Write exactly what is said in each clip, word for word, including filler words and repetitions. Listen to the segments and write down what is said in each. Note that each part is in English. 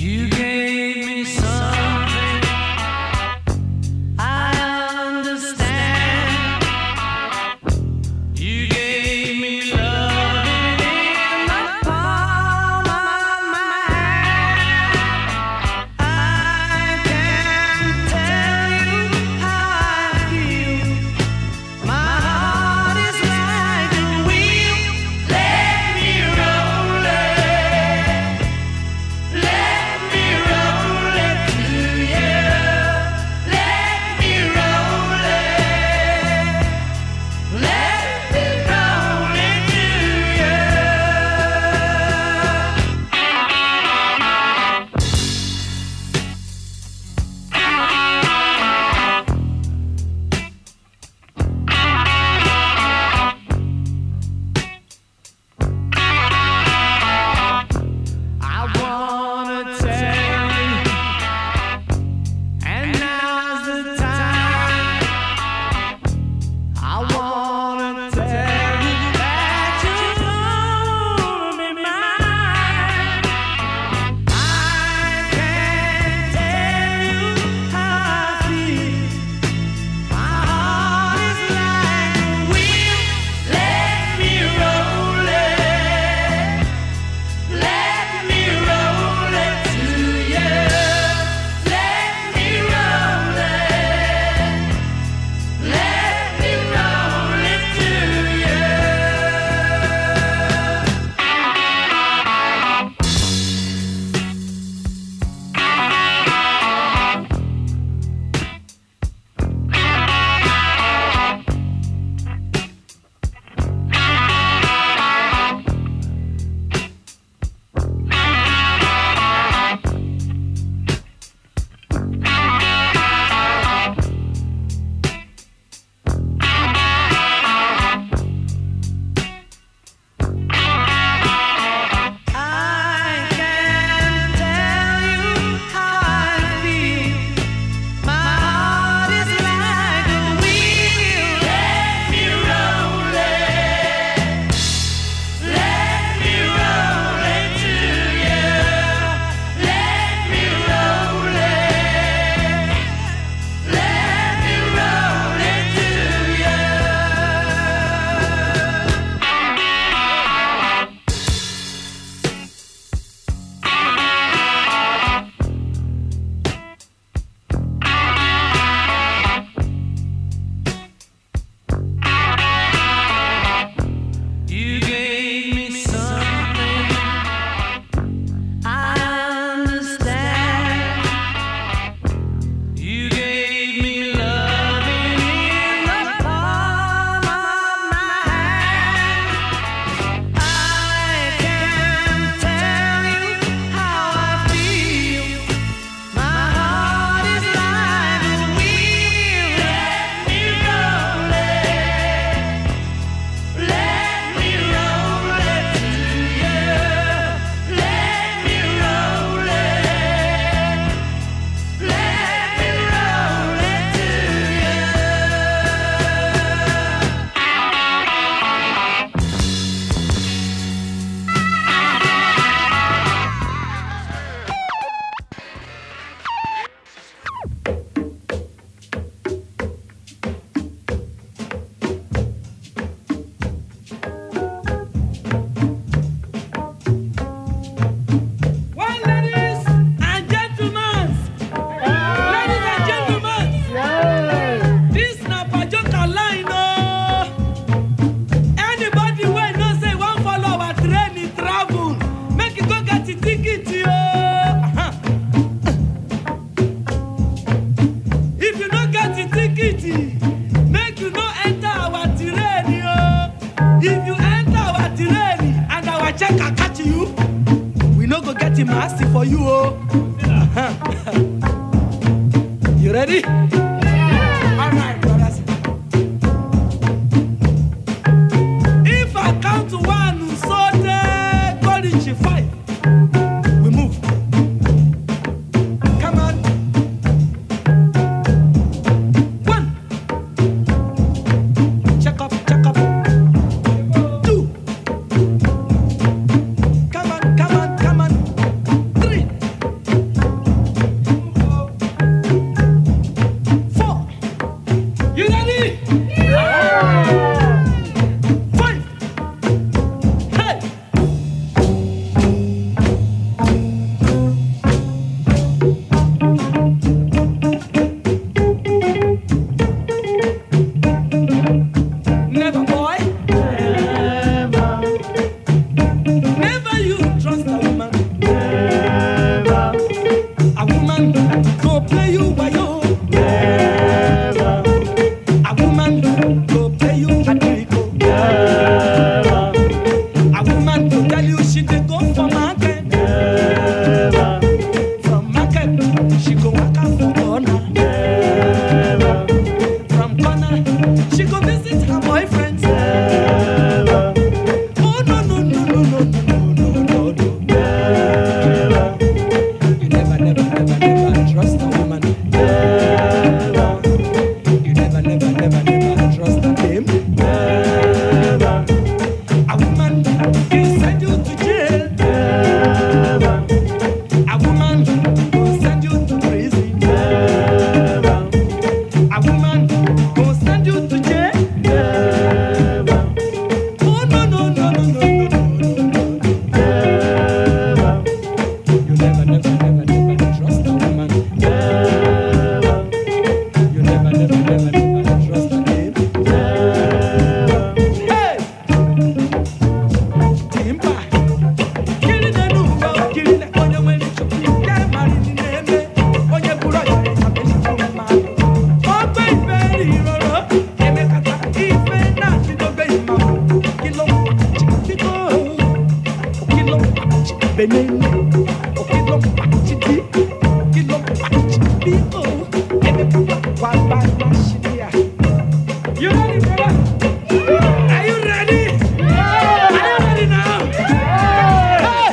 Mercy for you, oh. You ready? Yeah. All right, brothers. If I count to one, so the God in five, we move. Come on. One. Check up, check up. Two. Come on, come on, come on. Three. never, never, never trust a woman. Never. You never, never, never, never trust a babe. Never. Hey! Timba. Kiri ne nuka, kiri ne onye mweli choki. Ke mari ni neme. Onye kura yore kabeshi kuma. Ogbe ife riroro. Eme kata ife na kidobe imamu. Kilo chikiko. Kilo benene. Kilo chidi. Kilo chidi. Eme kata waba yashidia. You ready, brother? Are you ready? Are you ready now? Hey!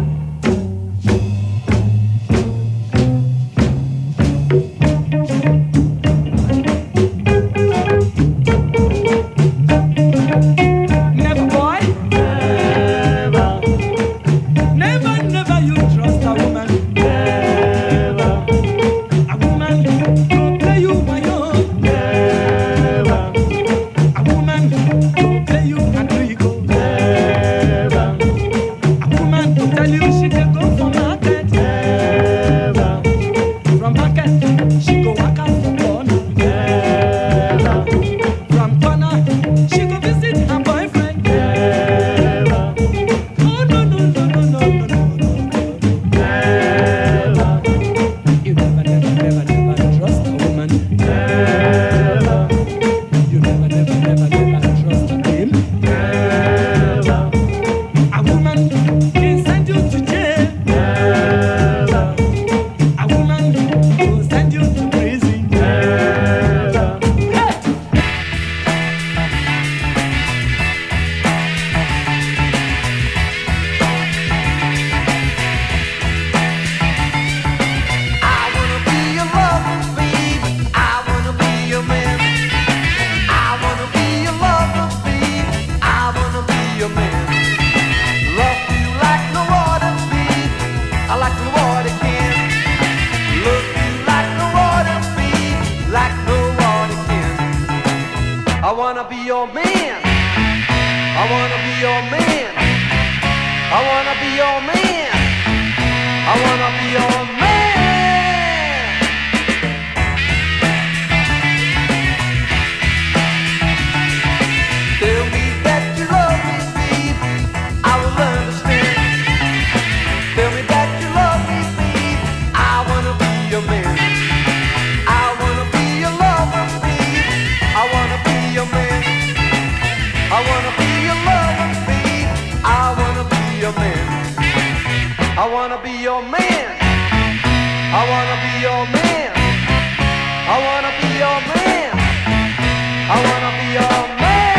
Never, boy. Never. Never, never you trust a woman. Never. A woman go play you my own. Never. A woman go play you and we go. Never. A woman go tell you she can go for market. Never. From market she go walk out for corner. Never. From corner she go visit her boyfriend. Never. Oh no no no no no no no no. Never. You never never never never trust a woman. Never. You never never never never trust a him. Never. A woman can send you to jail. Never. A woman will send you to prison. Never. Hey! I wanna be your lover, babe. I wanna be your man. I wanna be your lover, babe. I wanna be your man. Love you like no other, babe. I like no other can. Love you like no other, babe. Like no other can. I wanna be your man. I wanna be your man. I wanna be your man. I wanna be your man. Tell me that you love me, babe. I will understand. Tell me that you love me, babe. I wanna be your man. I wanna be your lover, babe. I wanna be your man. I wanna be your lover, babe. I wanna be your man. I wanna be your man. I wanna be your man. I wanna be your man. I wanna be your man.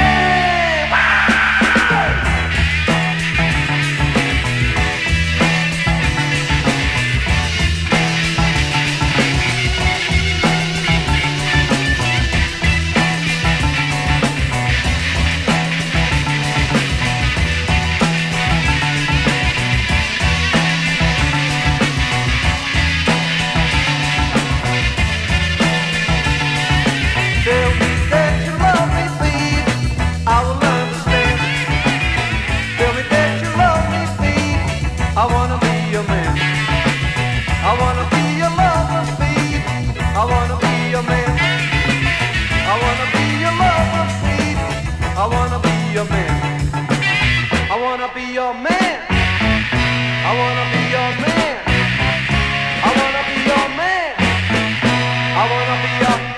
Tell me that you love me, babe. I will understand. Tell me that you love me, babe. I wanna be your man. I wanna be your lover, babe. I wanna be your man. I wanna be your lover, babe. I wanna be your man. I wanna be your man. I wanna be your man. I wanna be your man. I wanna be your man.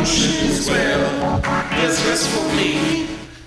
oceans, well, there's rest for me.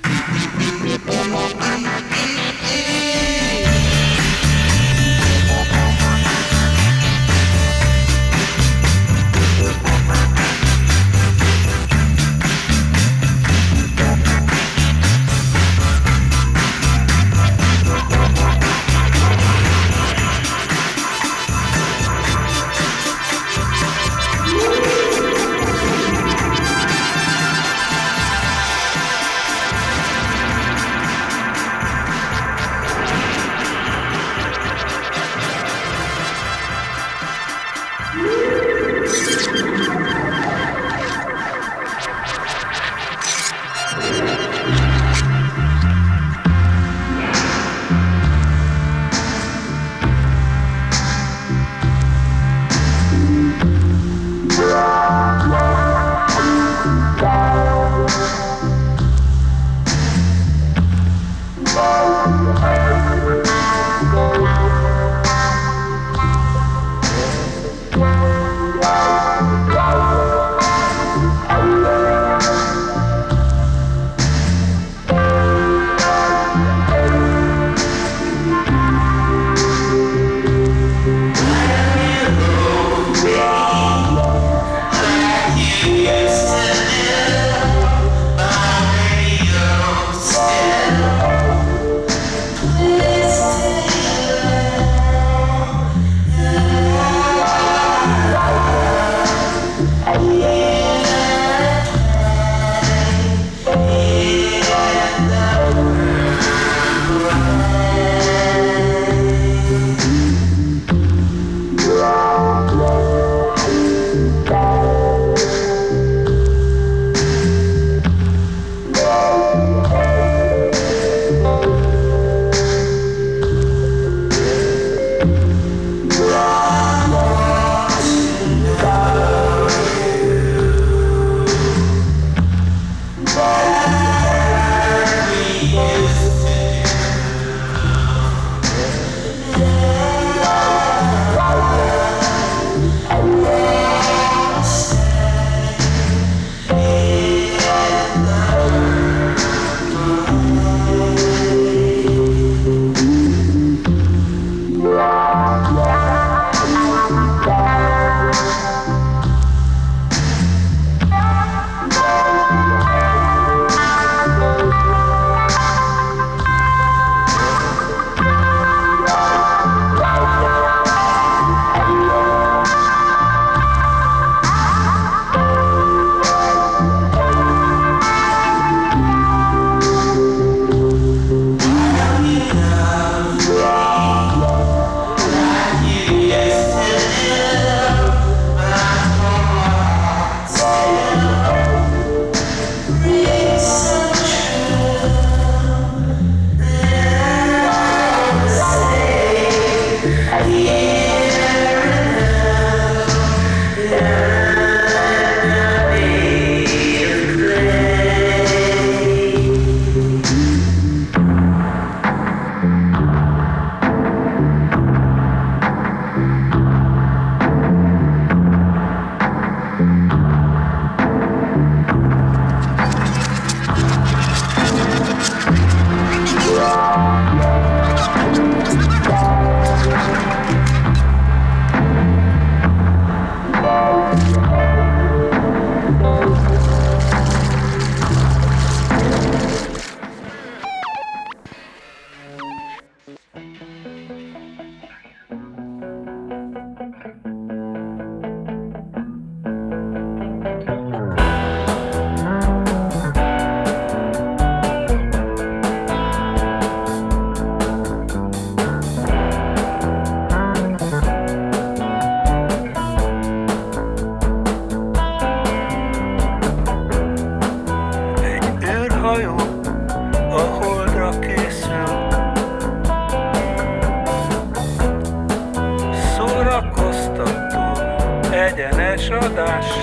adás.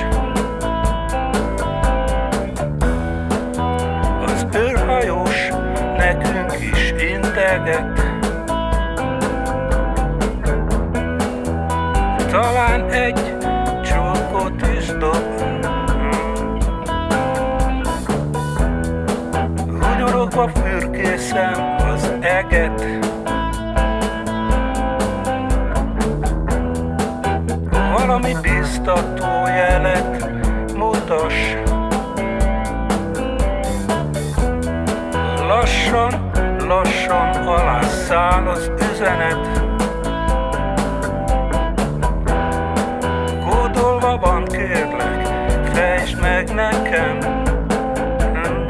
Az űrhajós nekünk is integet. Talán egy csókot is dob. viszem az eget. Valami biztató jelet mutass. Lassan, lassan alászáll az üzenet. Kódolva van, kérlek, fejtsd meg nekem. Hm.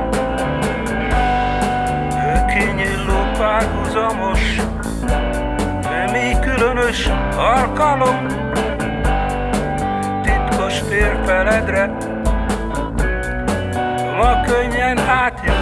Kinyíló párhuzamos, mi különös alkalom, titkos térfeledre, ma könnyen átjutok.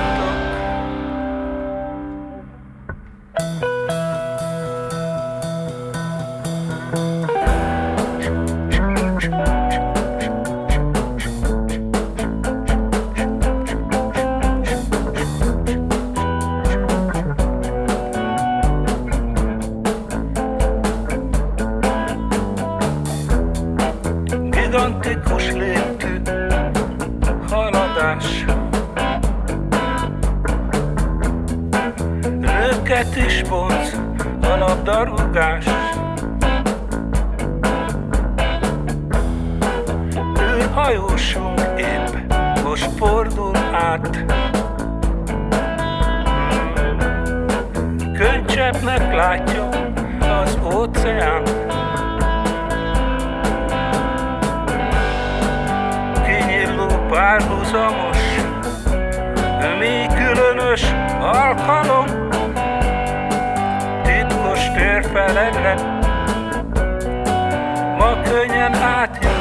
Gigantikus léptű haladás, nőket is vonz a labdarúgás. Űrhajósunk épp most fordul át, könycseppnek látja az óceán. Párhuzamos, mi különös alkalom, titkos térfeledre, ma könnyen átjutok.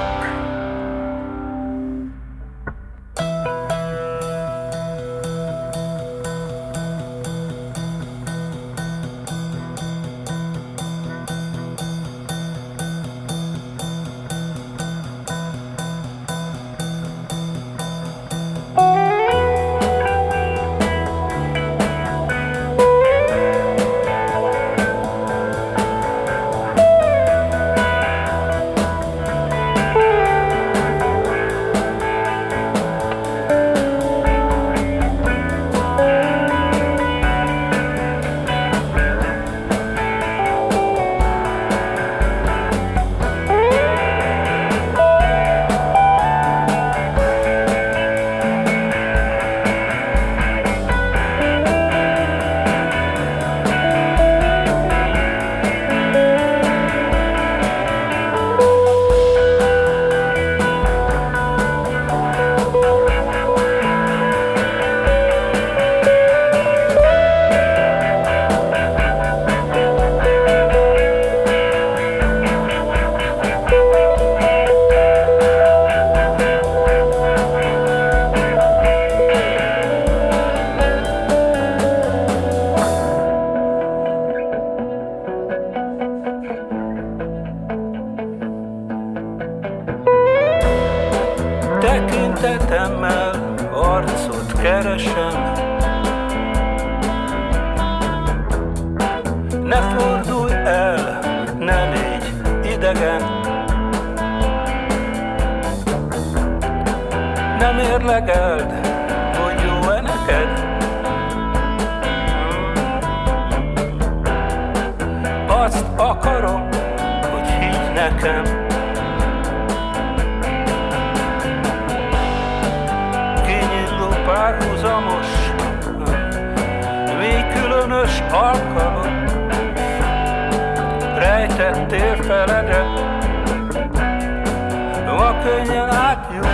Tekintetemmel arcot keresem, ne fordulj el, ne légy idegen, ne mérlegeld, hogy jó-e neked. Azt akarom, hogy higgy nekem, párhuzamos, mi különös alkalom, rejtett térfeledre, ma könnyen átjutok.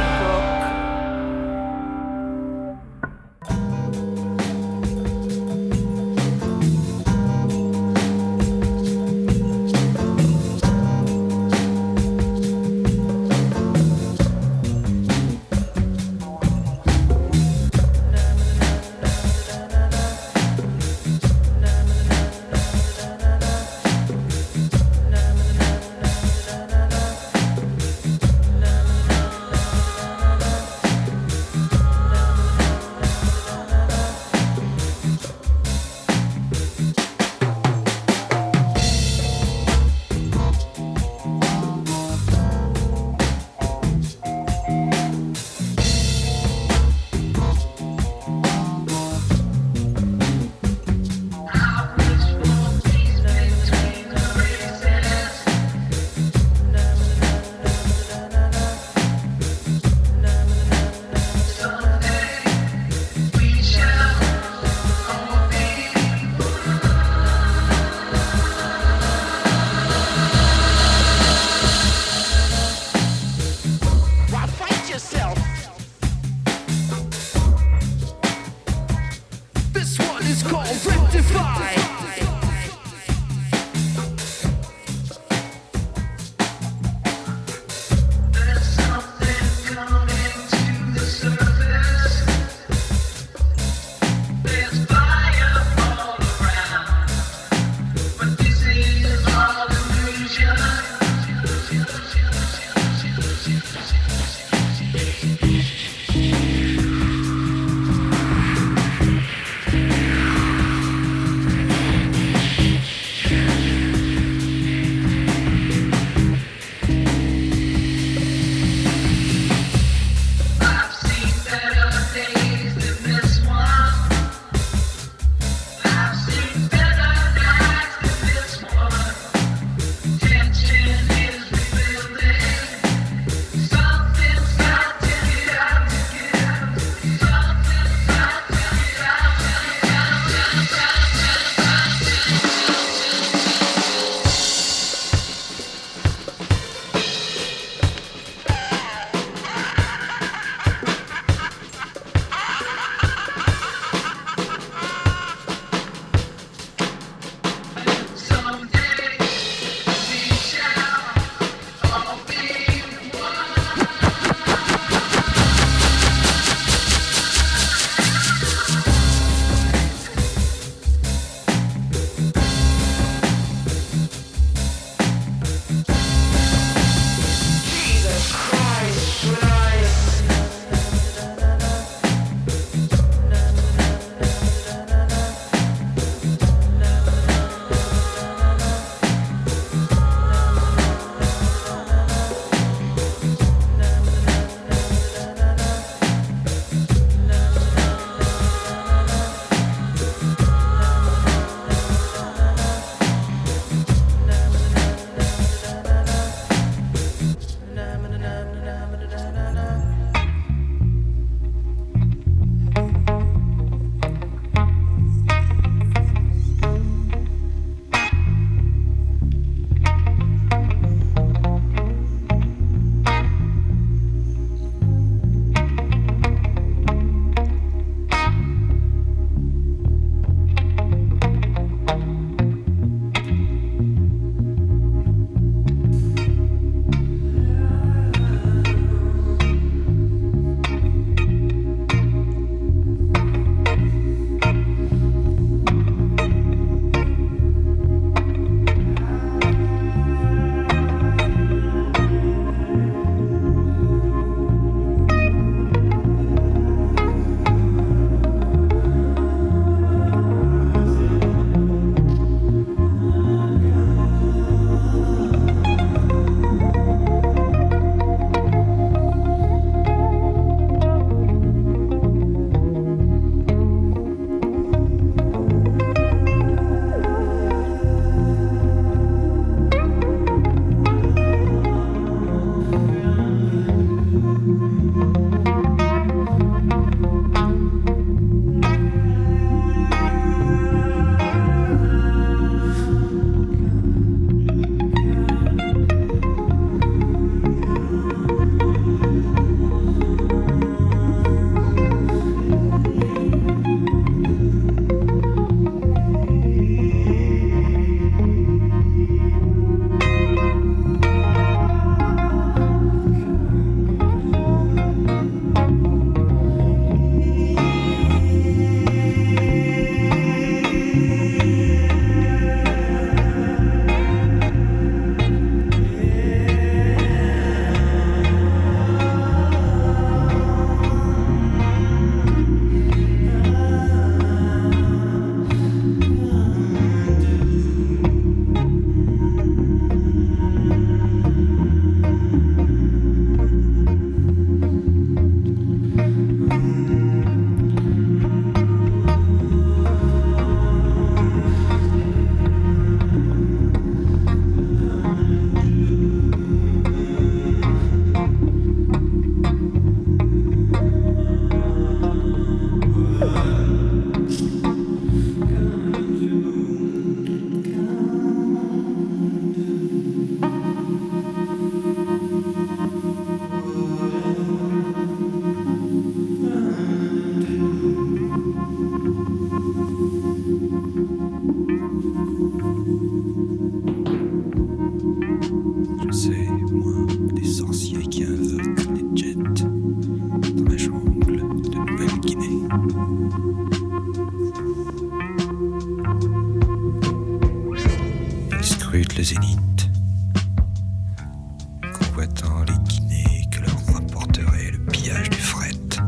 exploitant les guinées que leur rapporterait le pillage du fret.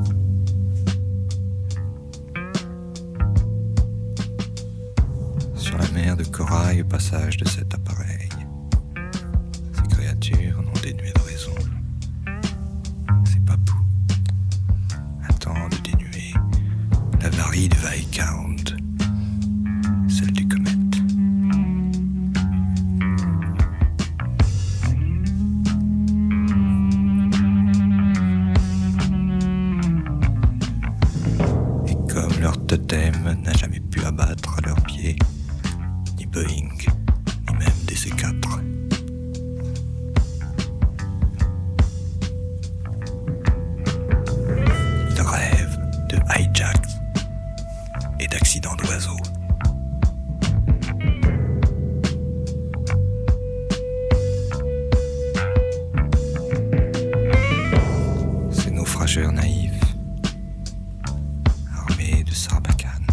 Sur la mer de corail au passage de cet appareil, ces créatures non dénuées de raison, ces papous attendent de dénuer la varie du Viscount, celle du comète. Leur totem n'a jamais pu abattre à leurs pieds ni Boeing, ni même des C quatre. Ils rêvent de hijacks et d'accidents d'oiseaux. Ces naufrageurs naïfs de Sarbacane,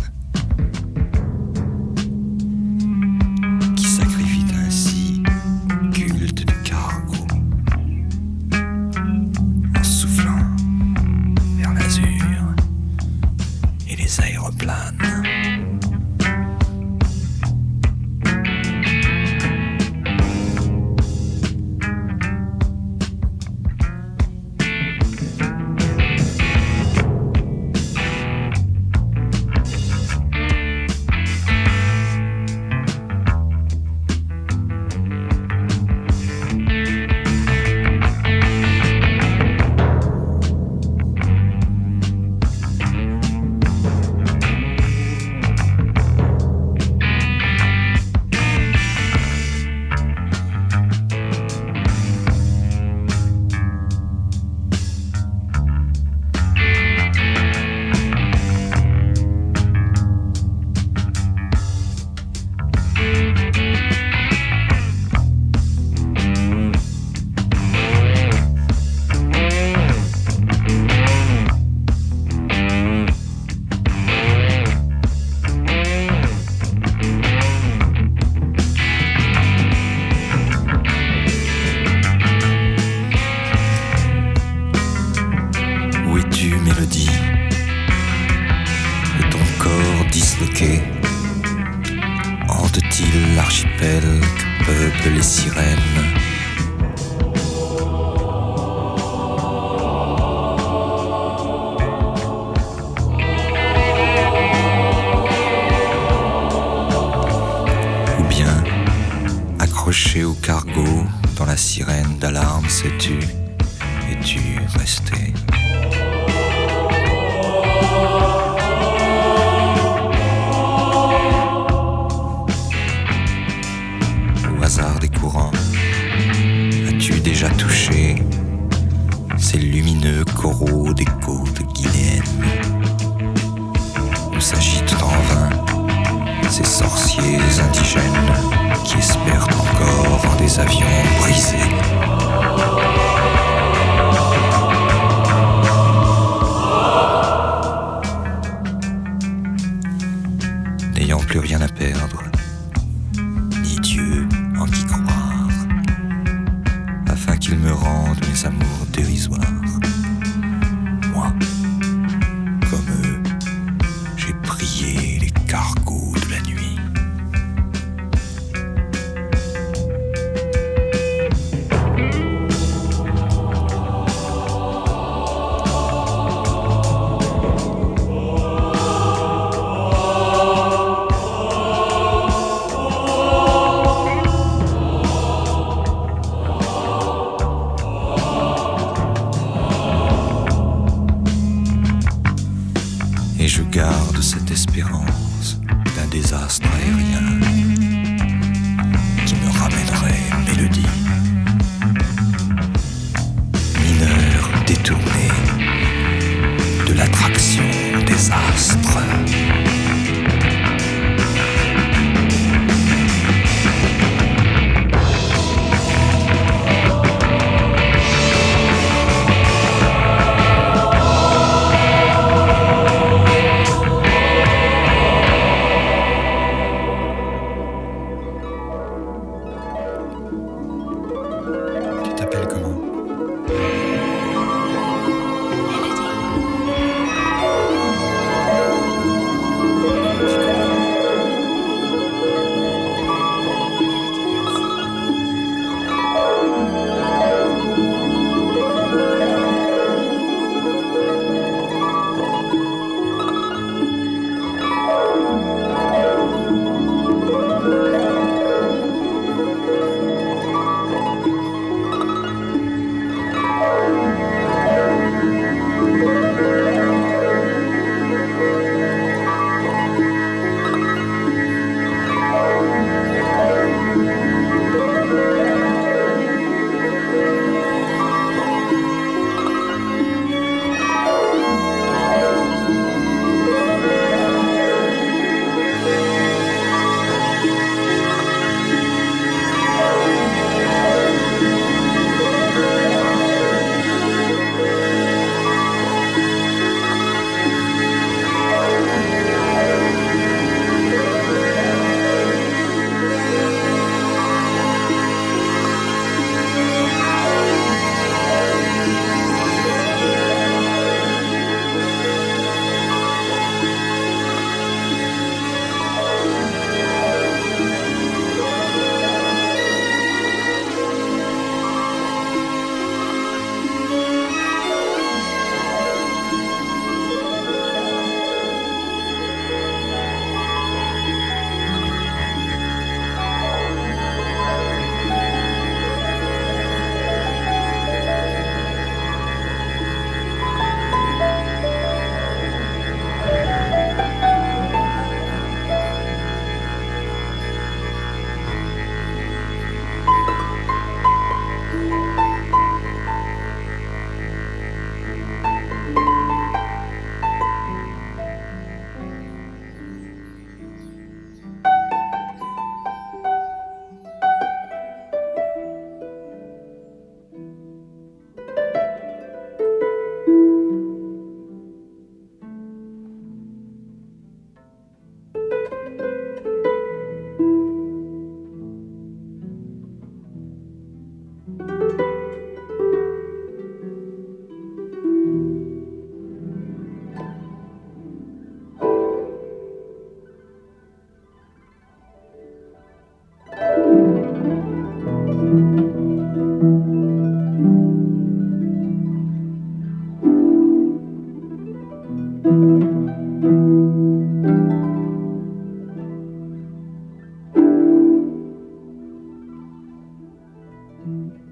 qui sacrifie ainsi le culte du cargo en soufflant vers l'azur et les aéroplanes. Hante-t-il l'archipel que peuplent les sirènes? Ou bien, accroché au cargo, dans la sirène d'alarme, sais-tu, es-tu resté? Des courants, as-tu déjà touché ces lumineux coraux des côtes guinéennes où s'agitent en vain ces sorciers indigènes qui espèrent encore en des avions brisés? N'ayant plus rien à perdre, ni Dieu en qui croire, afin qu'il me rende mes amours dérisoires. Moi, comme eux, j'ai prié les cargos de la nuit. Et je garde cette espérance d'un désastre aérien qui me ramènerait une mélodie. Mineur détourné de l'attraction des astres.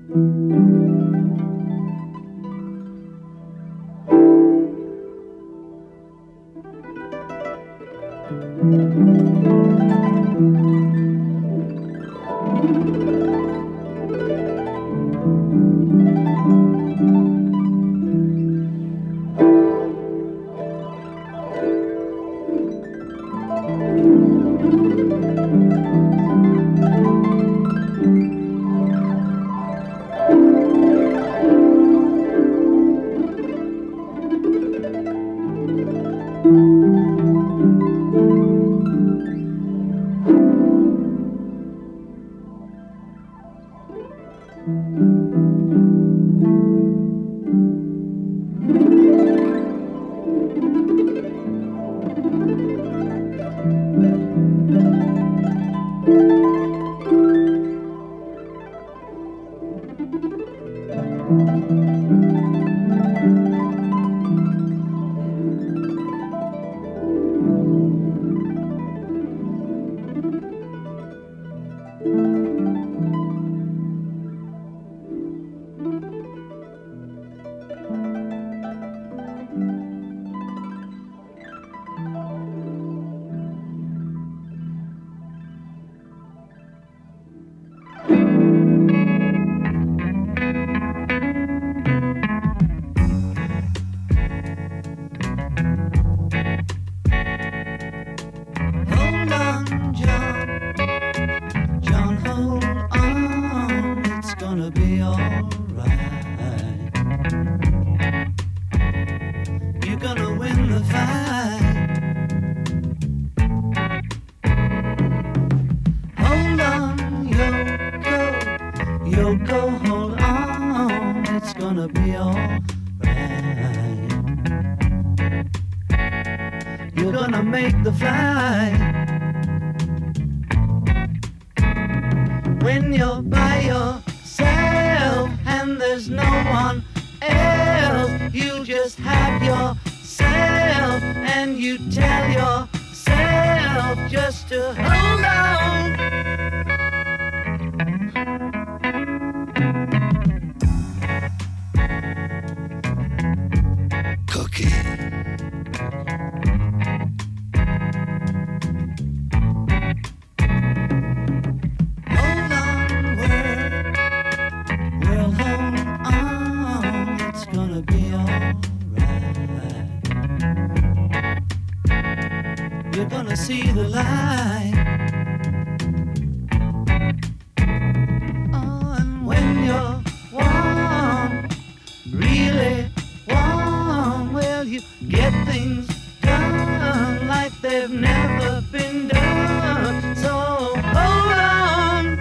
Hold on, John. John, hold on. It's gonna be alright. You're gonna win the fight. Hold on, Yoko. Yoko, hold on. It's gonna be alright. You're gonna make the flight. When you're by yourself and there's no one else, you just have yourself and you tell yourself just to hold on. Cookie. Hold on, world. Well, hold on. It's gonna be alright. You're gonna see the light. Oh, and when you're warm, really warm, well, you get things done like they've never been done. So hold on.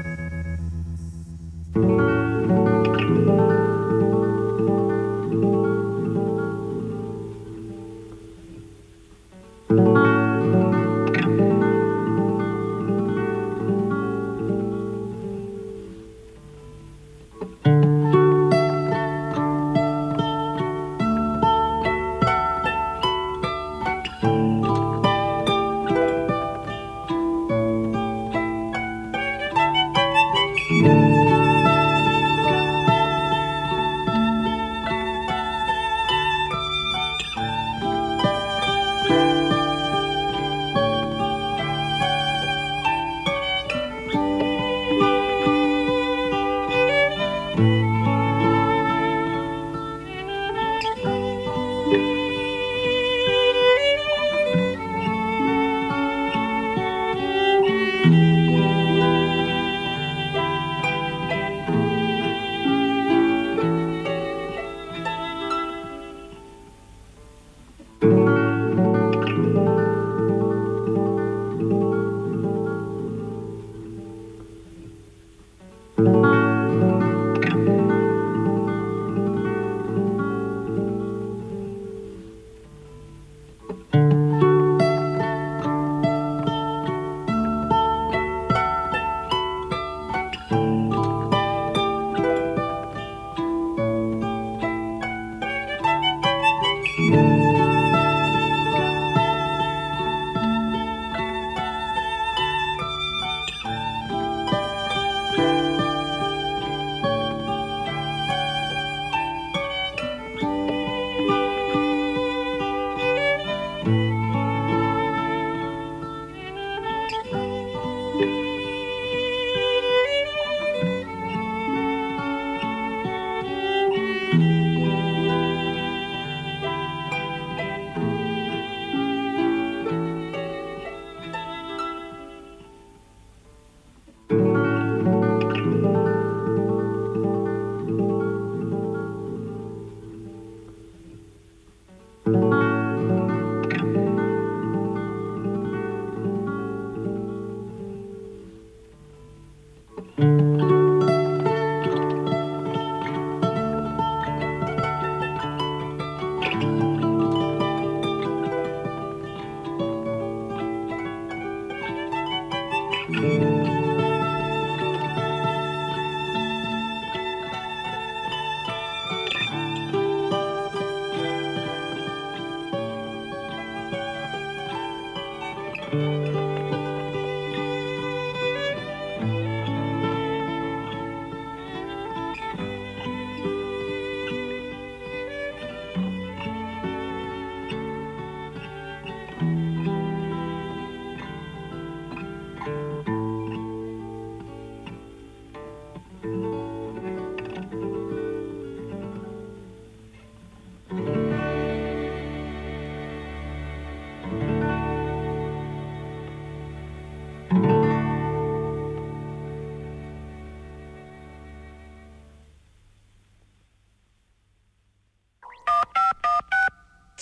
Thank you.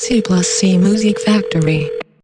C plus C Music Factory.